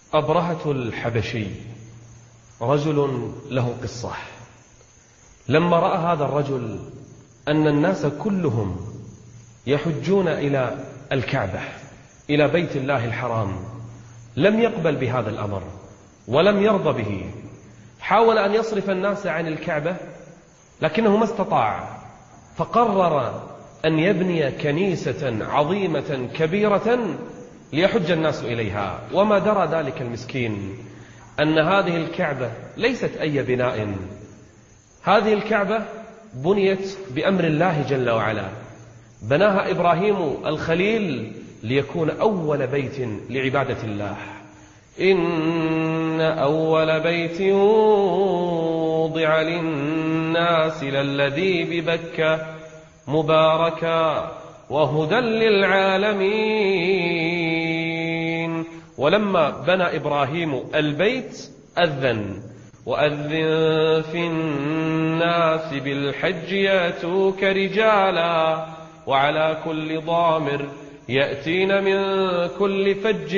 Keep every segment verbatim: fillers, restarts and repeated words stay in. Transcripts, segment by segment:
أبرهة الحبشي رجل له قصة. لما رأى هذا الرجل أن الناس كلهم يحجون إلى الكعبة، إلى بيت الله الحرام، لم يقبل بهذا الأمر ولم يرضى به. حاول أن يصرف الناس عن الكعبة لكنه ما استطاع، فقرر أن يبني كنيسة عظيمة كبيرة ليحج الناس إليها. وما درى ذلك المسكين أن هذه الكعبة ليست أي بناء، هذه الكعبة بنيت بأمر الله جل وعلا، بناها إبراهيم الخليل ليكون أول بيت لعبادة الله. إن أول بيت وضع للناس للذي ببكة مباركا وهدى للعالمين. ولما بنى إبراهيم البيت أذن وأذن في الناس بالحج يأتوك رجالا وعلى كل ضامر يأتين من كل فج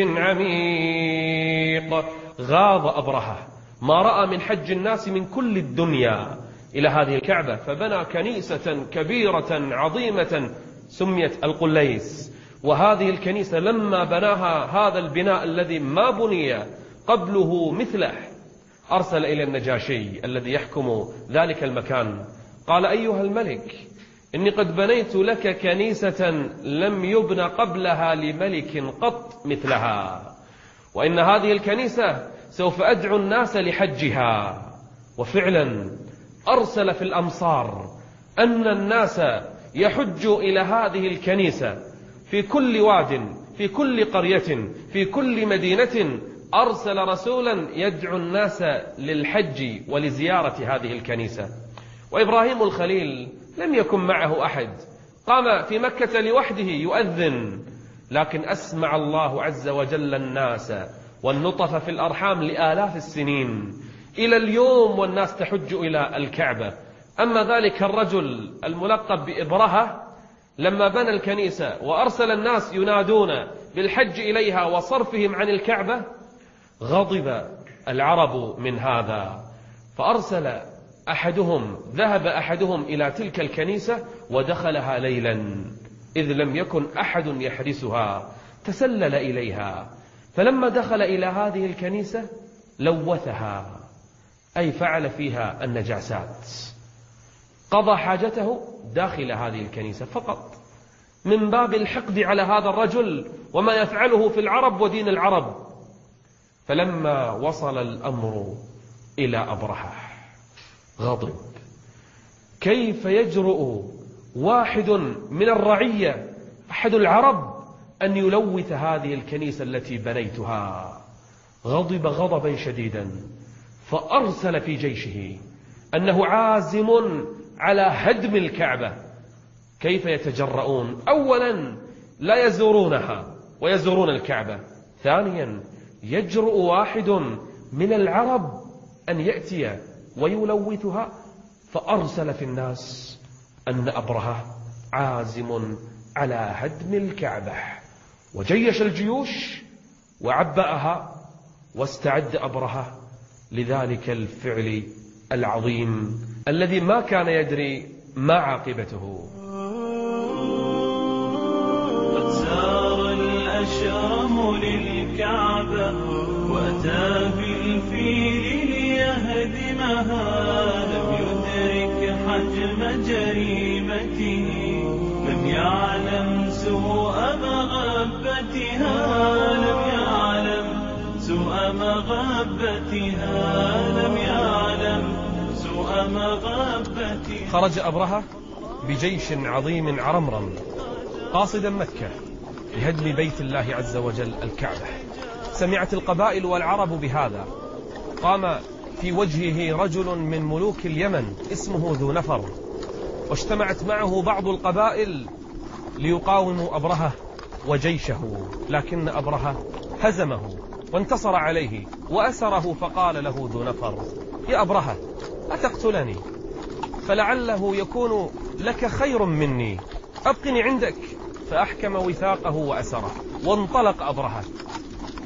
عميق. غاض أبرهة ما رأى من حج الناس من كل الدنيا إلى هذه الكعبة، فبنى كنيسة كبيرة عظيمة سميت القليس. وهذه الكنيسة لما بناها هذا البناء الذي ما بني قبله مثله، أرسل إلى النجاشي الذي يحكم ذلك المكان، قال: أيها الملك، إني قد بنيت لك كنيسة لم يبن قبلها لملك قط مثلها، وإن هذه الكنيسة سوف أدعو الناس لحجها. وفعلا أرسل في الأمصار أن الناس يحجوا إلى هذه الكنيسة في كل واد، في كل قرية، في كل مدينة. أرسل رسولا يدعو الناس للحج ولزيارة هذه الكنيسة. وإبراهيم الخليل لم يكن معه أحد، قام في مكة لوحده يؤذن، لكن أسمع الله عز وجل الناس والنطف في الأرحام لآلاف السنين إلى اليوم، والناس تحج إلى الكعبة. أما ذلك الرجل الملقب بإبرهة لما بنى الكنيسة وأرسل الناس ينادون بالحج إليها وصرفهم عن الكعبة، غضب العرب من هذا، فأرسل أحدهم ذهب أحدهم إلى تلك الكنيسة ودخلها ليلا إذ لم يكن أحد يحرسها، تسلل إليها. فلما دخل إلى هذه الكنيسة لوثها، أي فعل فيها النجاسات، قضى حاجته داخل هذه الكنيسة فقط من باب الحقد على هذا الرجل وما يفعله في العرب ودين العرب. فلما وصل الأمر إلى أبرهة غضب. كيف يجرؤ واحد من الرعية أحد العرب أن يلوث هذه الكنيسة التي بنيتها؟ غضب غضبا شديدا، فأرسل في جيشه أنه عازم على هدم الكعبة. كيف يتجرؤون؟ أولا لا يزورونها ويزورون الكعبة، ثانيا يجرؤ واحد من العرب أن يأتي ويلوثها. فأرسل في الناس أن أبرهة عازم على هدم الكعبة، وجيش الجيوش وعبأها، واستعد أبرهة لذلك الفعل العظيم الذي ما كان يدري ما عاقبته. قد سار الأشرم للكعبة وأتى بالفيل ليهدمها، لم يدرك حجم جريمته، لم يعلم سوء مغبتها، لم يعلم سوء مغبتها، لم يعلم سوء مغبتها. خرج أبرهة بجيش عظيم عرمرم قاصدا مكة لهدم بيت الله عز وجل الكعبة. سمعت القبائل والعرب بهذا، قام في وجهه رجل من ملوك اليمن اسمه ذو نفر، واجتمعت معه بعض القبائل ليقاوموا أبرهة وجيشه، لكن أبرهة هزمه وانتصر عليه وأسره. فقال له ذو نفر: يا أبرهة، أتقتلني؟ فلعله يكون لك خير مني، أبقني عندك. فأحكم وثاقه وأسره، وانطلق أبرهة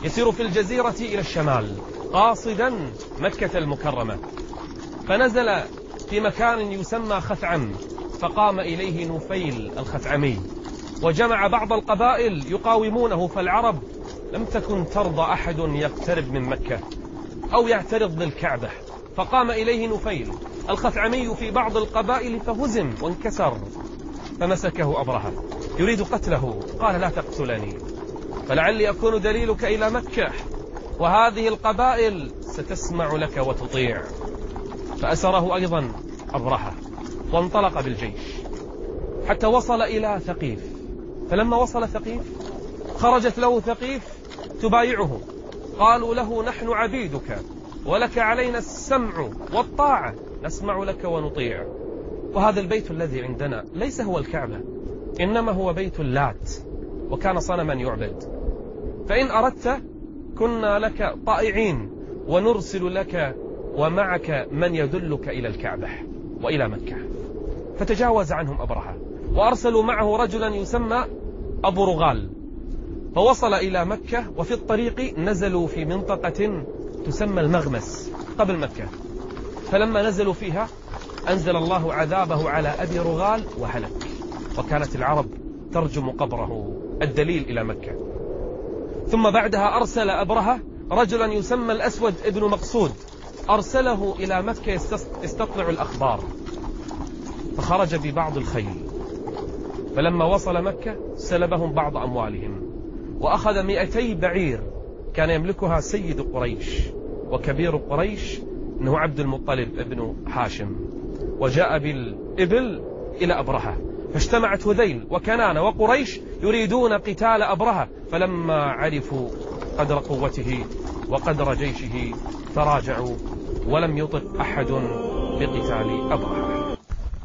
يسير في الجزيرة إلى الشمال قاصدا مكة المكرمة، فنزل في مكان يسمى خثعم، فقام إليه نفيل الخثعمي وجمع بعض القبائل يقاومونه، فالعرب لم تكن ترضى أحد يقترب من مكة أو يعترض للكعبة، فقام إليه نفيل الخثعمي في بعض القبائل فهزم وانكسر، فمسكه أبرهة يريد قتله، قال لا تقتلني فلعلي أكون دليلك إلى مكة وهذه القبائل ستسمع لك وتطيع. فأسره أيضا أبرهة وانطلق بالجيش حتى وصل إلى ثقيف، فلما وصل ثقيف خرجت له ثقيف تبايعه، قالوا له نحن عبيدك ولك علينا السمع والطاعة، نسمع لك ونطيع، وهذا البيت الذي عندنا ليس هو الكعبة إنما هو بيت اللات وكان صنما يعبد، فإن أردت كنا لك طائعين ونرسل لك ومعك من يدلك إلى الكعبة وإلى مكة. فتجاوز عنهم أبرهة وأرسلوا معه رجلا يسمى أبو رغال، فوصل إلى مكة، وفي الطريق نزلوا في منطقة تسمى المغمس قبل مكة، فلما نزلوا فيها أنزل الله عذابه على أبي رغال وهلك، وكانت العرب ترجم قبره، الدليل إلى مكة. ثم بعدها أرسل أبرهة رجلا يسمى الأسود ابن مقصود، أرسله إلى مكة يستطلع الأخبار، فخرج ببعض الخيل، فلما وصل مكة سلبهم بعض أموالهم وأخذ مئتي بعير كان يملكها سيد قريش وكبير قريش إنه عبد المطلب ابن هاشم، وجاء بالإبل إلى أبرهة، فاجتمعت هذيل وكنانة وقريش يريدون قتال أبرهة، فلما عرفوا قدر قوته وقدر جيشه تراجعوا ولم يطق أحد بقتال أبرهة.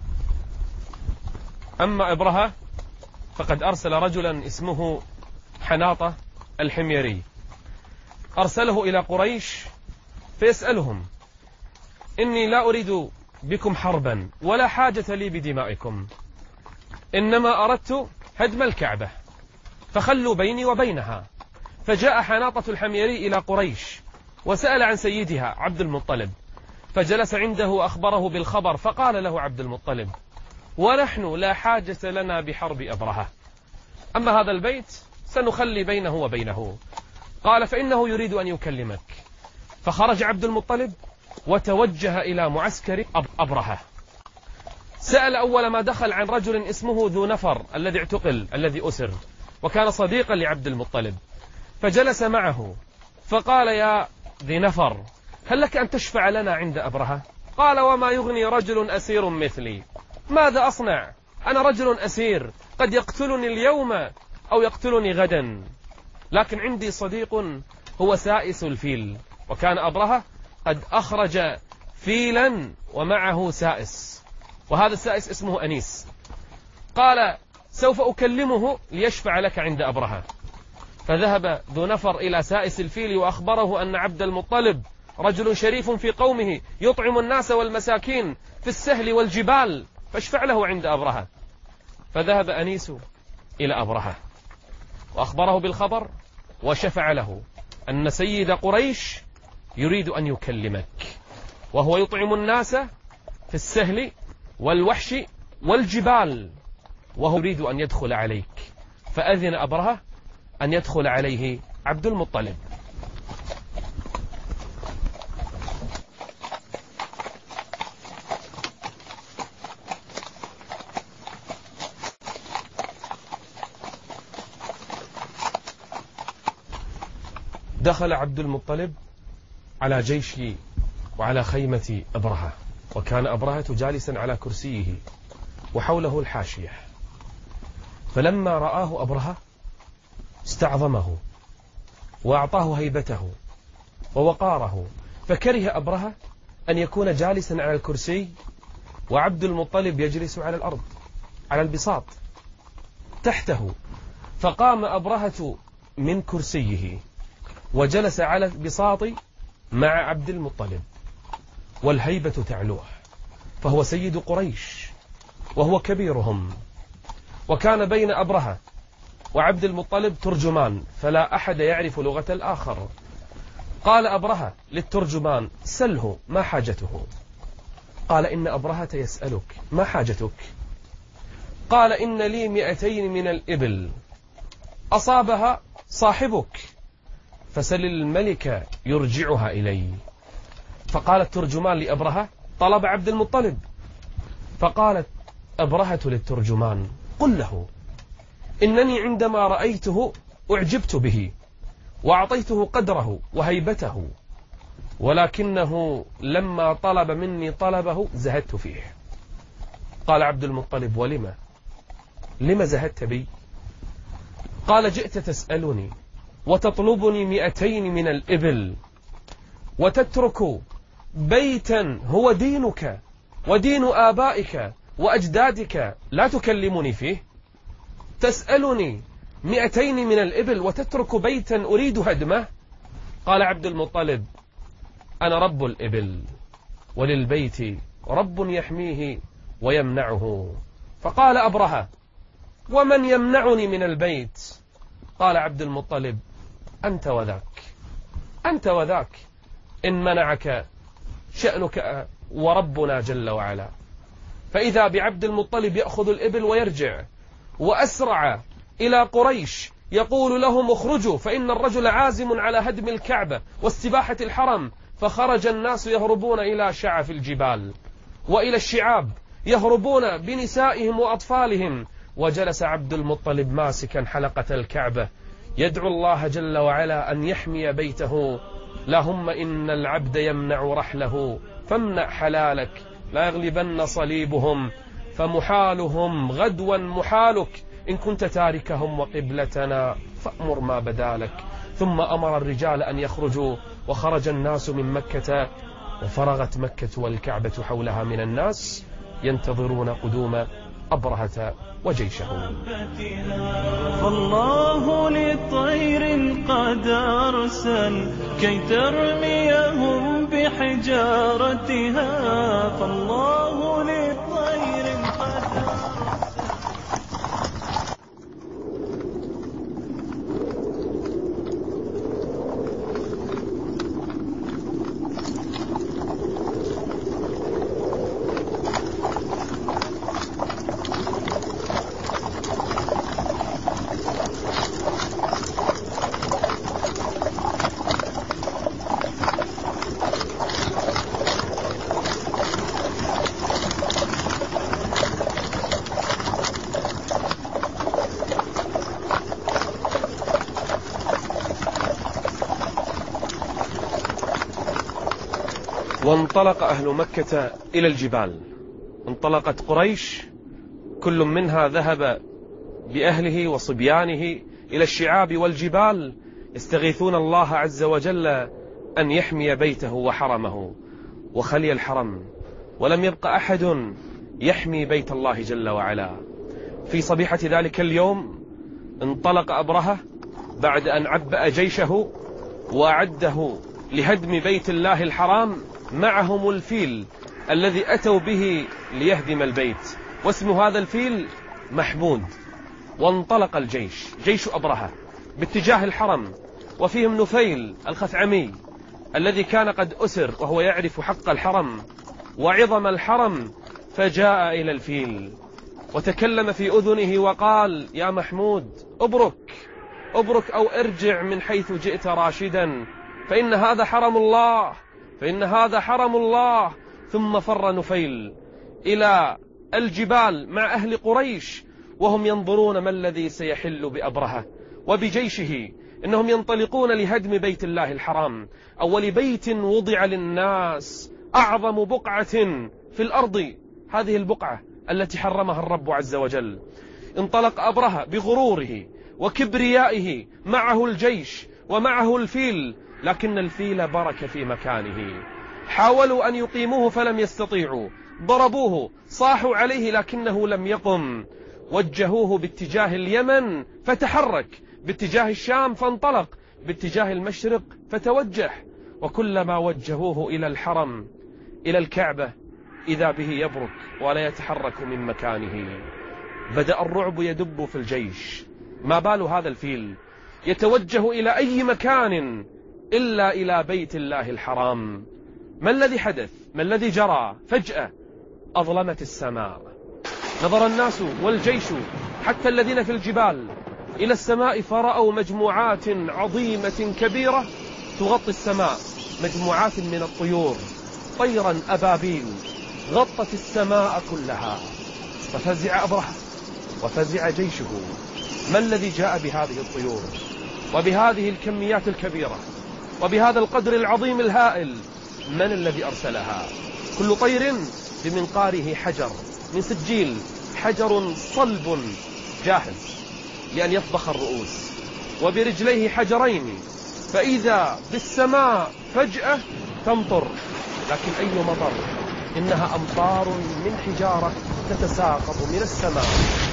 أما أبرهة فقد أرسل رجلا اسمه حناطة الحميري، أرسله إلى قريش فيسألهم إني لا أريد بكم حربا ولا حاجة لي بدمائكم، إنما أردت هدم الكعبة فخلوا بيني وبينها. فجاء حناطة الحميري إلى قريش وسأل عن سيدها عبد المطلب، فجلس عنده وأخبره بالخبر، فقال له عبد المطلب ونحن لا حاجة لنا بحرب أبرهة، أما هذا البيت سنخلي بينه وبينه. قال فإنه يريد أن يكلمك. فخرج عبد المطلب وتوجه إلى معسكر أبرهة، سأل أول ما دخل عن رجل اسمه ذو نفر الذي اعتقل الذي أسر، وكان صديقا لعبد المطلب، فجلس معه فقال يا ذي نفر هل لك أن تشفع لنا عند أبرهة؟ قال وما يغني رجل أسير مثلي، ماذا أصنع؟ أنا رجل أسير قد يقتلني اليوم أو يقتلني غدا، لكن عندي صديق هو سائس الفيل، وكان أبرهة قد أخرج فيلا ومعه سائس، وهذا السائس اسمه أنيس، قال سوف أكلمه ليشفع لك عند أبرهة. فذهب ذو نفر إلى سائس الفيل وأخبره أن عبد المطلب رجل شريف في قومه يطعم الناس والمساكين في السهل والجبال، فاشفع له عند أبرهة. فذهب أنيس إلى أبرهة وأخبره بالخبر وشفع له أن سيد قريش يريد أن يكلمك، وهو يطعم الناس في السهل والوحش والجبال، وهو يريد أن يدخل عليك. فأذن أبرهة أن يدخل عليه عبد المطلب. دخل عبد المطلب على جيش وعلى خيمة أبرهة، وكان أبرهة جالسا على كرسيه وحوله الحاشية، فلما رآه أبرهة استعظمه وأعطاه هيبته ووقاره، فكره أبرهة أن يكون جالسا على الكرسي وعبد المطلب يجلس على الأرض على البساط تحته، فقام أبرهة من كرسيه وجلس على البساط مع عبد المطلب، والهيبة تعلوه، فهو سيد قريش وهو كبيرهم، وكان بين أبرهة وعبد المطلب ترجمان فلا أحد يعرف لغة الآخر. قال أبرهة للترجمان: سله ما حاجته؟ قال: إن أبرهة يسألك ما حاجتك؟ قال: إن لي مئتين من الإبل أصابها صاحبك فسل الملك يرجعها إلي. فقال الترجمان لأبرهة: طلب عبد المطلب. فقالت أبرهة للترجمان: قل له إنني عندما رأيته أعجبت به وأعطيته قدره وهيبته، ولكنه لما طلب مني طلبه زهدت فيه. قال عبد المطلب: ولما لما زهدت بي؟ قال: جئت تسألني وتطلبني مئتين من الإبل وتترك بيتا هو دينك ودين آبائك وأجدادك لا تكلمني فيه. تسألني مئتين من الإبل وتترك بيتا أريد هدمه. قال عبد المطلب: أنا رب الإبل وللبيت رب يحميه ويمنعه. فقال أبرهة: ومن يمنعني من البيت؟ قال عبد المطلب: أنت وذاك، أنت وذاك، إن منعك شأنك وربنا جل وعلا. فإذا بعبد المطلب يأخذ الإبل ويرجع، وأسرع إلى قريش يقول لهم: اخرجوا فإن الرجل عازم على هدم الكعبة واستباحة الحرم. فخرج الناس يهربون إلى شعف الجبال وإلى الشعاب، يهربون بنسائهم وأطفالهم. وجلس عبد المطلب ماسكا حلقة الكعبة يدعو الله جل وعلا أن يحمي بيته. اللهم إن العبد يمنع رحله فامنع حلالك، لا يغلبن صليبهم فمحالهم غدوا محالك، إن كنت تاركهم وقبلتنا فأمر ما بدالك. ثم أمر الرجال أن يخرجوا، وخرج الناس من مكة، وفرغت مكة والكعبة حولها من الناس ينتظرون قدوم أبرهة وجيشه. فالله للطير قد أرسل كي ترميهم بحجارتها. فالله للطير قد أرسل. وانطلق أهل مكة إلى الجبال. انطلقت قريش كل منها ذهب بأهله وصبيانه إلى الشعاب والجبال يستغيثون الله عز وجل أن يحمي بيته وحرمه. وخلي الحرم ولم يبق أحد يحمي بيت الله جل وعلا. في صبيحة ذلك اليوم انطلق أبرهة بعد أن عبأ جيشه وأعده لهدم بيت الله الحرام، معهم الفيل الذي أتوا به ليهدم البيت، واسم هذا الفيل محمود. وانطلق الجيش، جيش أبرهة، باتجاه الحرم، وفيهم نفيل الخثعمي الذي كان قد أسر وهو يعرف حق الحرم وعظم الحرم، فجاء إلى الفيل وتكلم في أذنه وقال: يا محمود، أبرك أبرك أو ارجع من حيث جئت راشدا، فإن هذا حرم الله، فإن هذا حرم الله. ثم فر نفيل إلى الجبال مع أهل قريش وهم ينظرون ما الذي سيحل بأبرهة وبجيشه. إنهم ينطلقون لهدم بيت الله الحرام، أول بيت وضع للناس، أعظم بقعة في الأرض، هذه البقعة التي حرمها الرب عز وجل. انطلق أبرهة بغروره وكبريائه، معه الجيش ومعه الفيل، لكن الفيل برك في مكانه. حاولوا أن يقيموه فلم يستطيعوا، ضربوه، صاحوا عليه لكنه لم يقم. وجهوه باتجاه اليمن فتحرك، باتجاه الشام فانطلق، باتجاه المشرق فتوجه. وكلما وجهوه إلى الحرم إلى الكعبة إذا به يبرك ولا يتحرك من مكانه. بدأ الرعب يدب في الجيش، ما بال هذا الفيل يتوجه إلى أي مكان إلا إلى بيت الله الحرام؟ ما الذي حدث؟ ما الذي جرى؟ فجأة أظلمت السماء، نظر الناس والجيش حتى الذين في الجبال إلى السماء فرأوا مجموعات عظيمة كبيرة تغطي السماء، مجموعات من الطيور، طيرا أبابيل غطت السماء كلها. ففزع أبرهة وفزع جيشه، ما الذي جاء بهذه الطيور وبهذه الكميات الكبيرة وبهذا القدر العظيم الهائل؟ من الذي أرسلها؟ كل طير بمنقاره حجر من سجيل، حجر صلب جاهز لأن يطبخ الرؤوس، وبرجليه حجرين، فإذا بالسماء فجأة تمطر، لكن أي مطر؟ إنها أمطار من حجارة تتساقط من السماء.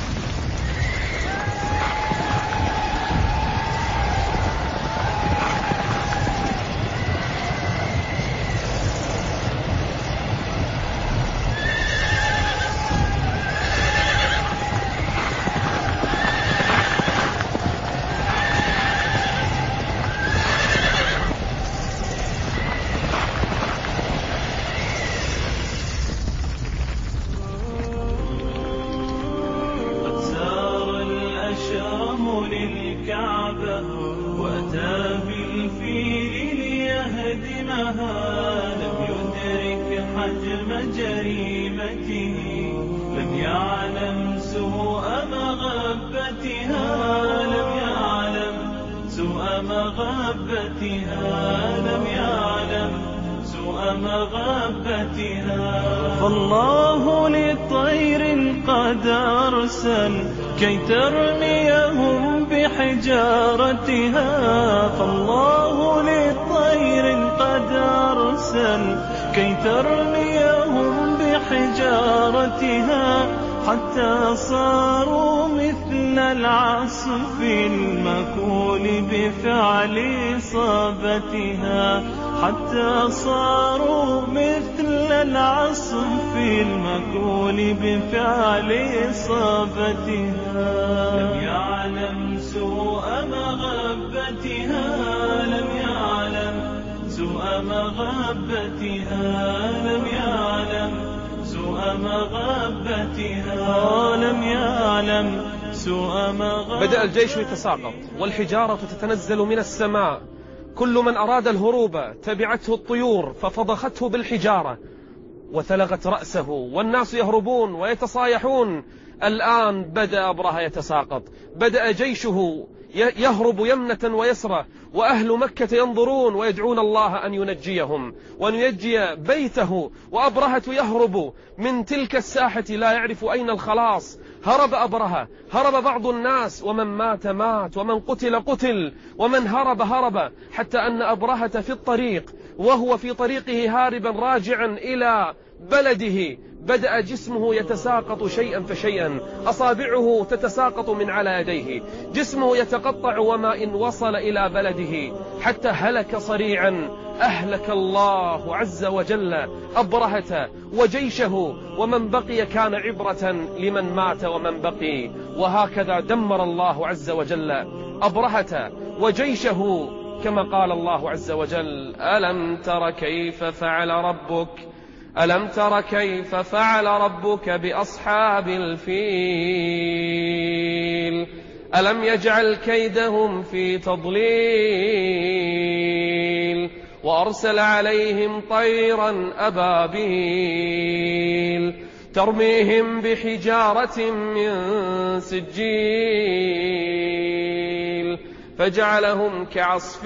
وأتى بالفيل ليهدمها، لم يدرك حجم جريمته، لم يعلم سوء مغبتها، لم يعلم سوء مغبتها، لم يعلم سوء مغبتها. فالله للطير قد أرسل كي ترميهم بحجارتها، فالله للطير قد أرسل كي ترميهم بحجارتها، حتى صاروا مثل العصف المكول بفعل إصابتها، حتى صاروا مثل العصف المكول بفعل إصابتها. لم يعلم سوء مغبتها، لم يعلم سوء مغبتها، لم يعلم سوء مغبتها، لم يعلم سوء مغبتها. بدأ الجيش يتساقط والحجارة تتنزل من السماء، كل من أراد الهروب تبعته الطيور ففضخته بالحجارة وثلغت رأسه، والناس يهربون ويتصايحون. الآن بدأ أبرهة يتساقط، بدأ جيشه يهرب يمنة ويسرى، وأهل مكة ينظرون ويدعون الله أن ينجيهم وأن ينجي بيته، وأبرهة يهرب من تلك الساحة لا يعرف أين الخلاص. هرب أبرهة، هرب بعض الناس، ومن مات مات، ومن قتل قتل، ومن هرب هرب، حتى أن أبرهة في الطريق وهو في طريقه هاربا راجعا إلى بلده بدأ جسمه يتساقط شيئا فشيئا، أصابعه تتساقط من على يديه، جسمه يتقطع، وما إن وصل إلى بلده حتى هلك صريعا. أهلك الله عز وجل أبرهة وجيشه، ومن بقي كان عبرة لمن مات ومن بقي. وهكذا دمر الله عز وجل أبرهة وجيشه، كما قال الله عز وجل: ألم تر كيف فعل ربك ألم تر كيف فعل ربك بأصحاب الفيل ألم يجعل كيدهم في تضليل وأرسل عليهم طيرا أبابيل ترميهم بحجارة من سجيل فجعلهم كعصف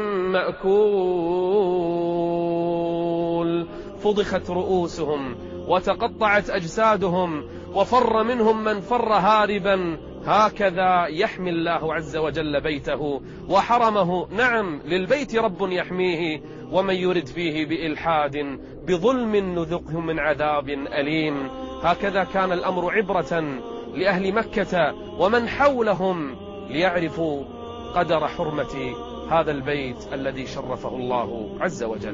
مأكول. فضخت رؤوسهم وتقطعت أجسادهم وفر منهم من فر هاربا. هكذا يحمي الله عز وجل بيته وحرمه. نعم، للبيت رب يحميه، ومن يرد فيه بإلحاد بظلم نذقه من عذاب أليم. هكذا كان الأمر عبرة لأهل مكة ومن حولهم ليعرفوا قدر حرمة هذا البيت الذي شرفه الله عز وجل.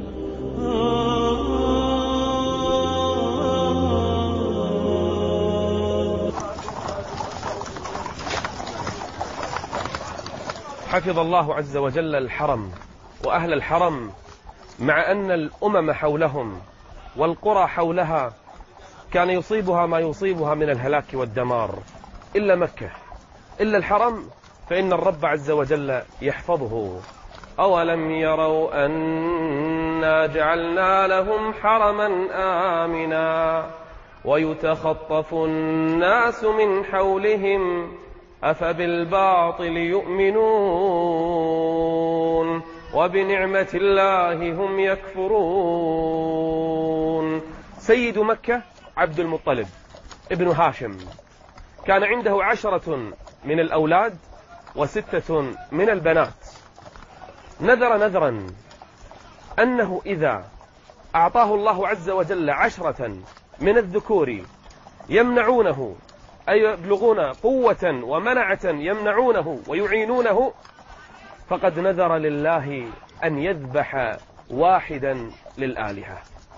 حفظ الله عز وجل الحرم وأهل الحرم، مع أن الأمم حولهم والقرى حولها كان يصيبها ما يصيبها من الهلاك والدمار، إلا مكة، إلا الحرم، فإن الرب عز وجل يحفظه. أولم يروا أنا جعلنا لهم حرما آمنا ويتخطف الناس من حولهم أفبالباطل يؤمنون وبنعمة الله هم يكفرون. سيد مكة عبد المطلب ابن هاشم كان عنده عشرة من الأولاد وستة من البنات. نذر نذرا أنه إذا أعطاه الله عز وجل عشرة من الذكور يمنعونه، أي يبلغون قوة ومنعة يمنعونه ويعينونه، فقد نذر لله أن يذبح واحدا للآلهة.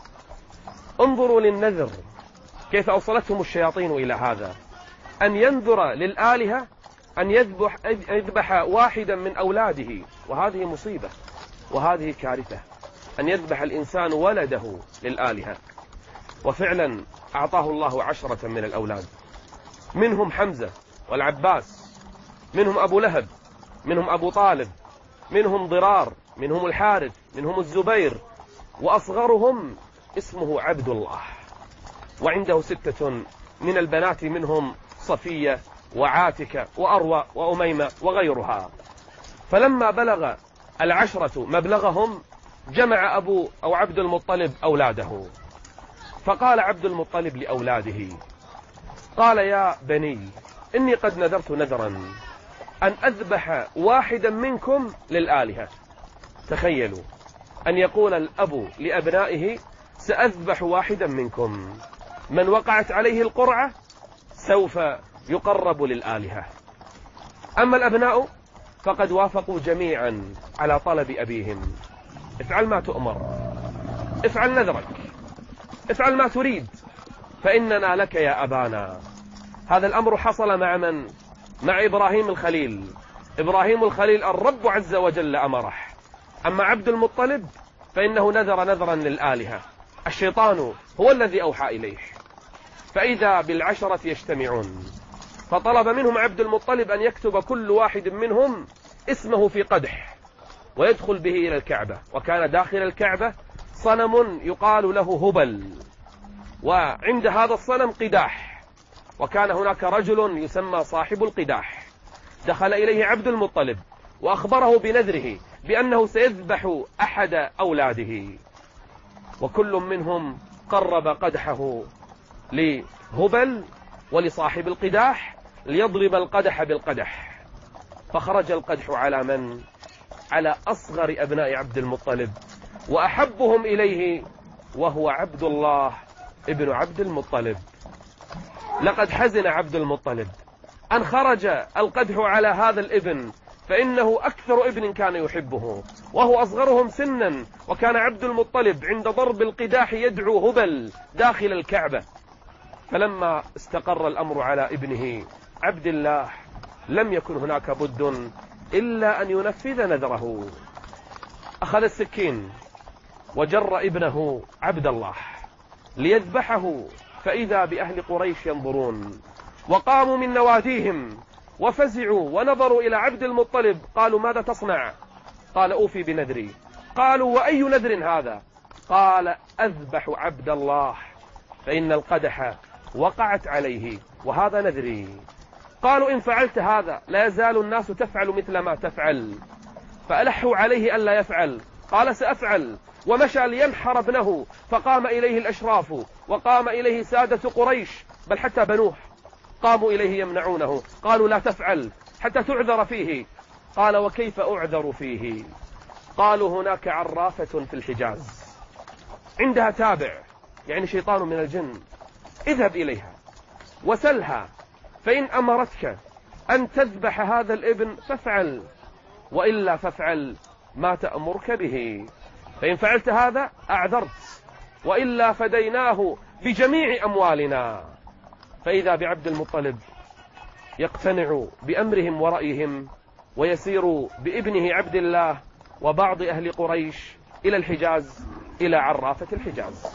انظروا للنذر كيف أوصلتهم الشياطين إلى هذا، أن ينذر للآلهة أن يذبح, يذبح واحدا من أولاده، وهذه مصيبة وهذه كارثة، أن يذبح الإنسان ولده للآلهة. وفعلا أعطاه الله عشرة من الأولاد، منهم حمزة والعباس، منهم أبو لهب، منهم أبو طالب، منهم ضرار، منهم الحارث، منهم الزبير، وأصغرهم اسمه عبد الله. وعنده ستة من البنات، منهم صفية وعاتكة وأروى وأميمة وغيرها. فلما بلغ العشرة مبلغهم جمع أبو أو عبد المطلب أولاده، فقال عبد المطلب لأولاده، قال يا بني إني قد نذرت نذرا أن أذبح واحدا منكم للآلهة. تخيلوا أن يقول الأب لأبنائه سأذبح واحدا منكم، من وقعت عليه القرعة سوف يقرب للآلهة. أما الأبناء فقد وافقوا جميعا على طلب أبيهم، افعل ما تؤمر، افعل نذرك، افعل ما تريد، فإننا لك يا أبانا. هذا الأمر حصل مع من؟ مع إبراهيم الخليل. إبراهيم الخليل الرب عز وجل أمره. أما عبد المطلب فإنه نذر نذرا للآلهة، الشيطان هو الذي أوحى إليه. فإذا بالعشرة يجتمعون، فطلب منهم عبد المطلب أن يكتب كل واحد منهم اسمه في قدح ويدخل به إلى الكعبة. وكان داخل الكعبة صنم يقال له هبل، وعند هذا الصنم قداح، وكان هناك رجل يسمى صاحب القداح. دخل إليه عبد المطلب وأخبره بنذره بأنه سيذبح أحد أولاده، وكل منهم قرب قدحه لهبل ولصاحب القداح ليضرب القدح بالقدح. فخرج القدح على من؟ على أصغر أبناء عبد المطلب وأحبهم إليه، وهو عبد الله ابن عبد المطلب. لقد حزن عبد المطلب أن خرج القدح على هذا الابن، فإنه أكثر ابن كان يحبه وهو أصغرهم سنا. وكان عبد المطلب عند ضرب القداح يدعو هبل داخل الكعبة. فلما استقر الأمر على ابنه عبد الله لم يكن هناك بد إلا أن ينفذ نذره. أخذ السكين وجر ابنه عبد الله ليذبحه، فإذا بأهل قريش ينظرون، وقاموا من نواديهم وفزعوا ونظروا إلى عبد المطلب. قالوا ماذا تصنع؟ قال أوفي بنذري. قالوا وأي نذر هذا؟ قال أذبح عبد الله، فإن القدح وقعت عليه وهذا نذري. قالوا إن فعلت هذا لا يزال الناس تفعل مثل ما تفعل. فألحوا عليه ألا يفعل، قال سأفعل. ومشى لينحر ابنه، فقام إليه الأشراف وقام إليه سادة قريش، بل حتى بنوه قاموا إليه يمنعونه. قالوا لا تفعل حتى تعذر فيه. قال وكيف أعذر فيه؟ قالوا هناك عرافة في الحجاز عندها تابع، يعني شيطان من الجن، اذهب إليها وسلها، فإن أمرتك أن تذبح هذا الابن فافعل، وإلا فافعل ما تأمرك به، فإن فعلت هذا أعذرت، وإلا فديناه بجميع أموالنا. فإذا بعبد المطلب يقتنع بأمرهم ورأيهم، ويسير بابنه عبد الله وبعض أهل قريش إلى الحجاز، إلى عرافة الحجاز.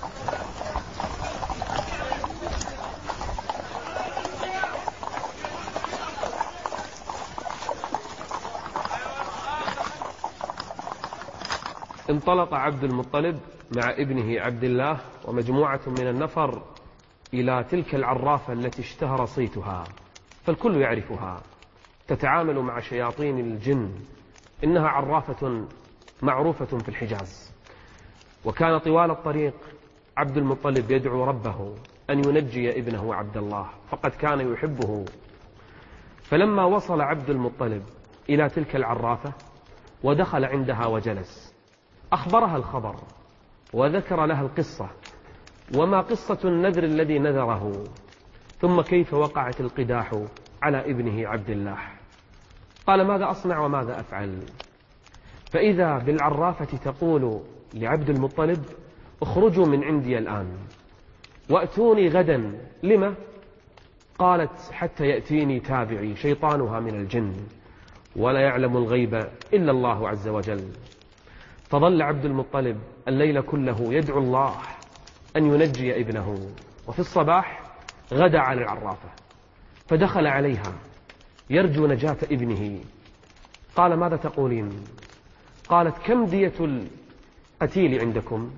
انطلق عبد المطلب مع ابنه عبد الله ومجموعة من النفر إلى تلك العرافة التي اشتهر صيتها، فالكل يعرفها، تتعامل مع شياطين الجن، إنها عرافة معروفة في الحجاز. وكان طوال الطريق عبد المطلب يدعو ربه أن ينجي ابنه عبد الله، فقد كان يحبه. فلما وصل عبد المطلب إلى تلك العرافة ودخل عندها وجلس، أخبرها الخبر وذكر لها القصة وما قصة النذر الذي نذره، ثم كيف وقعت القداح على ابنه عبد الله. قال: ماذا أصنع وماذا أفعل؟ فإذا بالعرافة تقول لعبد المطلب: اخرجوا من عندي الآن وأتوني غدا. لما؟ قالت: حتى يأتيني تابعي شيطانها من الجن، ولا يعلم الغيب إلا الله عز وجل. فظل عبد المطلب الليل كله يدعو الله أن ينجي ابنه، وفي الصباح غدا على العرافة فدخل عليها يرجو نجاة ابنه. قال: ماذا تقولين؟ قالت: كم دية القتيل عندكم؟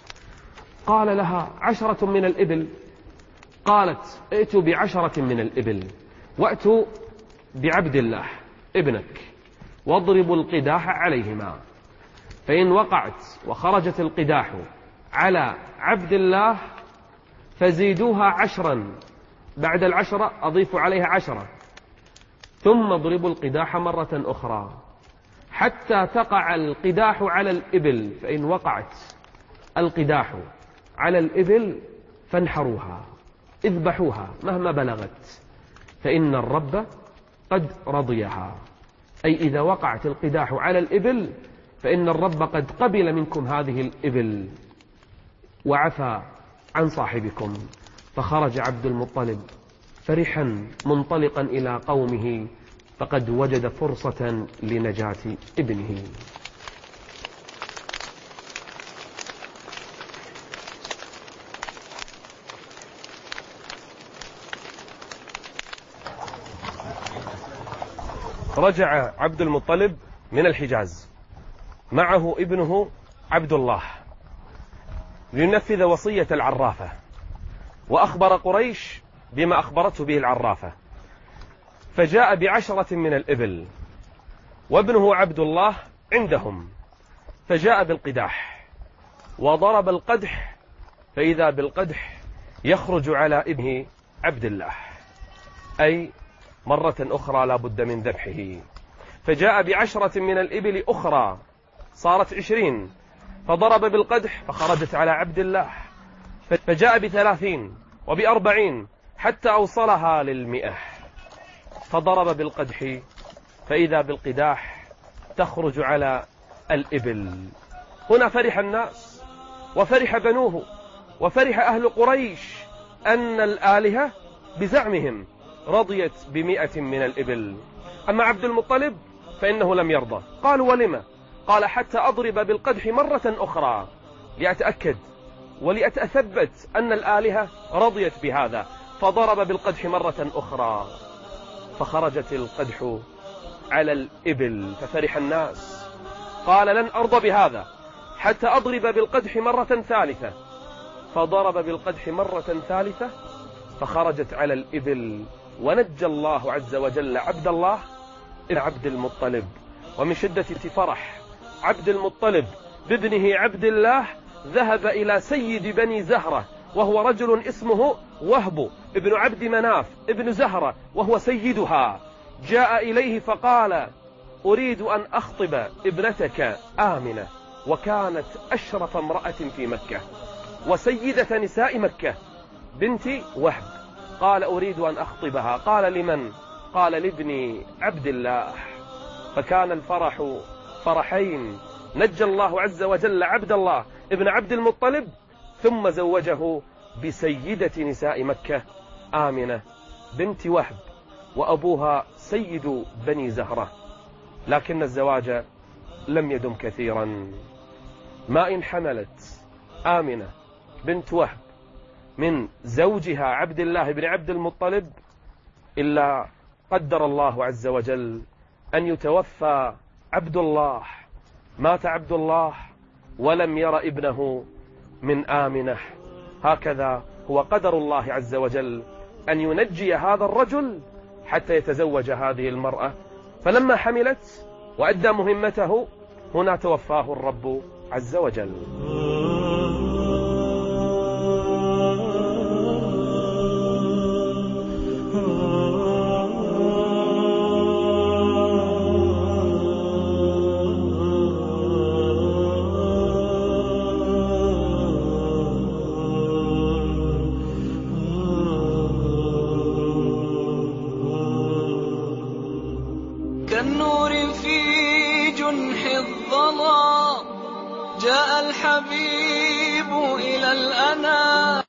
قال لها: عشرة من الإبل. قالت: ائتوا بعشرة من الإبل وأتوا بعبد الله ابنك واضربوا القداح عليهما، فإن وقعت وخرجت القداح على عبد الله فزيدوها عشرا، بعد العشرة أضيفوا عليها عشرة، ثم اضربوا القداح مرة أخرى حتى تقع القداح على الإبل، فإن وقعت القداح على الإبل فانحروها، اذبحوها مهما بلغت، فإن الرب قد رضيها. أي إذا وقعت القداح على الإبل فإن الرب قد قبل منكم هذه الإبل وعفى عن صاحبكم. فخرج عبد المطلب فرحا منطلقا إلى قومه، فقد وجد فرصة لنجاة ابنه. رجع عبد المطلب من الحجاز معه ابنه عبد الله لينفذ وصية العرافة، وأخبر قريش بما أخبرته به العرافة، فجاء بعشرة من الإبل وابنه عبد الله عندهم، فجاء بالقداح وضرب القدح، فإذا بالقدح يخرج على ابنه عبد الله، أي مرة أخرى لا بد من ذبحه. فجاء بعشرة من الإبل أخرى صارت عشرين، فضرب بالقدح فخرجت على عبد الله، فجاء بثلاثين وبأربعين حتى أوصلها للمئة، فضرب بالقدح فإذا بالقداح تخرج على الإبل. هنا فرح الناس وفرح بنوه وفرح أهل قريش أن الآلهة بزعمهم رضيت بمئة من الإبل. أما عبد المطلب فإنه لم يرضى. قالوا: ولما؟ قال: حتى أضرب بالقدح مرة أخرى لأتأكد ولأتثبت أن الآلهة رضيت بهذا، فضرب بالقدح مرة أخرى فخرجت القدح على الإبل، ففرح الناس. قال: لن أرضى بهذا حتى أضرب بالقدح مرة ثالثة، فضرب بالقدح مرة ثالثة فخرجت على الإبل، ونجى الله عز وجل عبد الله إلى عبد المطلب. ومن شدة فرح عبد المطلب بابنه عبد الله ذهب إلى سيد بني زهرة، وهو رجل اسمه وهب ابن عبد مناف ابن زهرة، وهو سيدها. جاء إليه فقال: أريد أن أخطب ابنتك آمنة، وكانت أشرف امرأة في مكة وسيدة نساء مكة، بنت وهب. قال: أريد أن أخطبها. قال: لمن؟ قال: لابني عبد الله. فكان الفرح فرحين، نجى الله عز وجل عبد الله ابن عبد المطلب، ثم زوجه بسيدة نساء مكة آمنة بنت وهب، وأبوها سيد بني زهرة. لكن الزواج لم يدم كثيرا. ما إن حملت آمنة بنت وهب من زوجها عبد الله بن عبد المطلب إلا قدر الله عز وجل أن يتوفى عبد الله. مات عبد الله ولم ير ابنه من آمنة. هكذا هو قدر الله عز وجل أن ينجي هذا الرجل حتى يتزوج هذه المرأة. فلما حملت وأدى مهمته هنا توفاه الرب عز وجل. كالنور في جنح الظلام جاء الحبيب إلى الأنام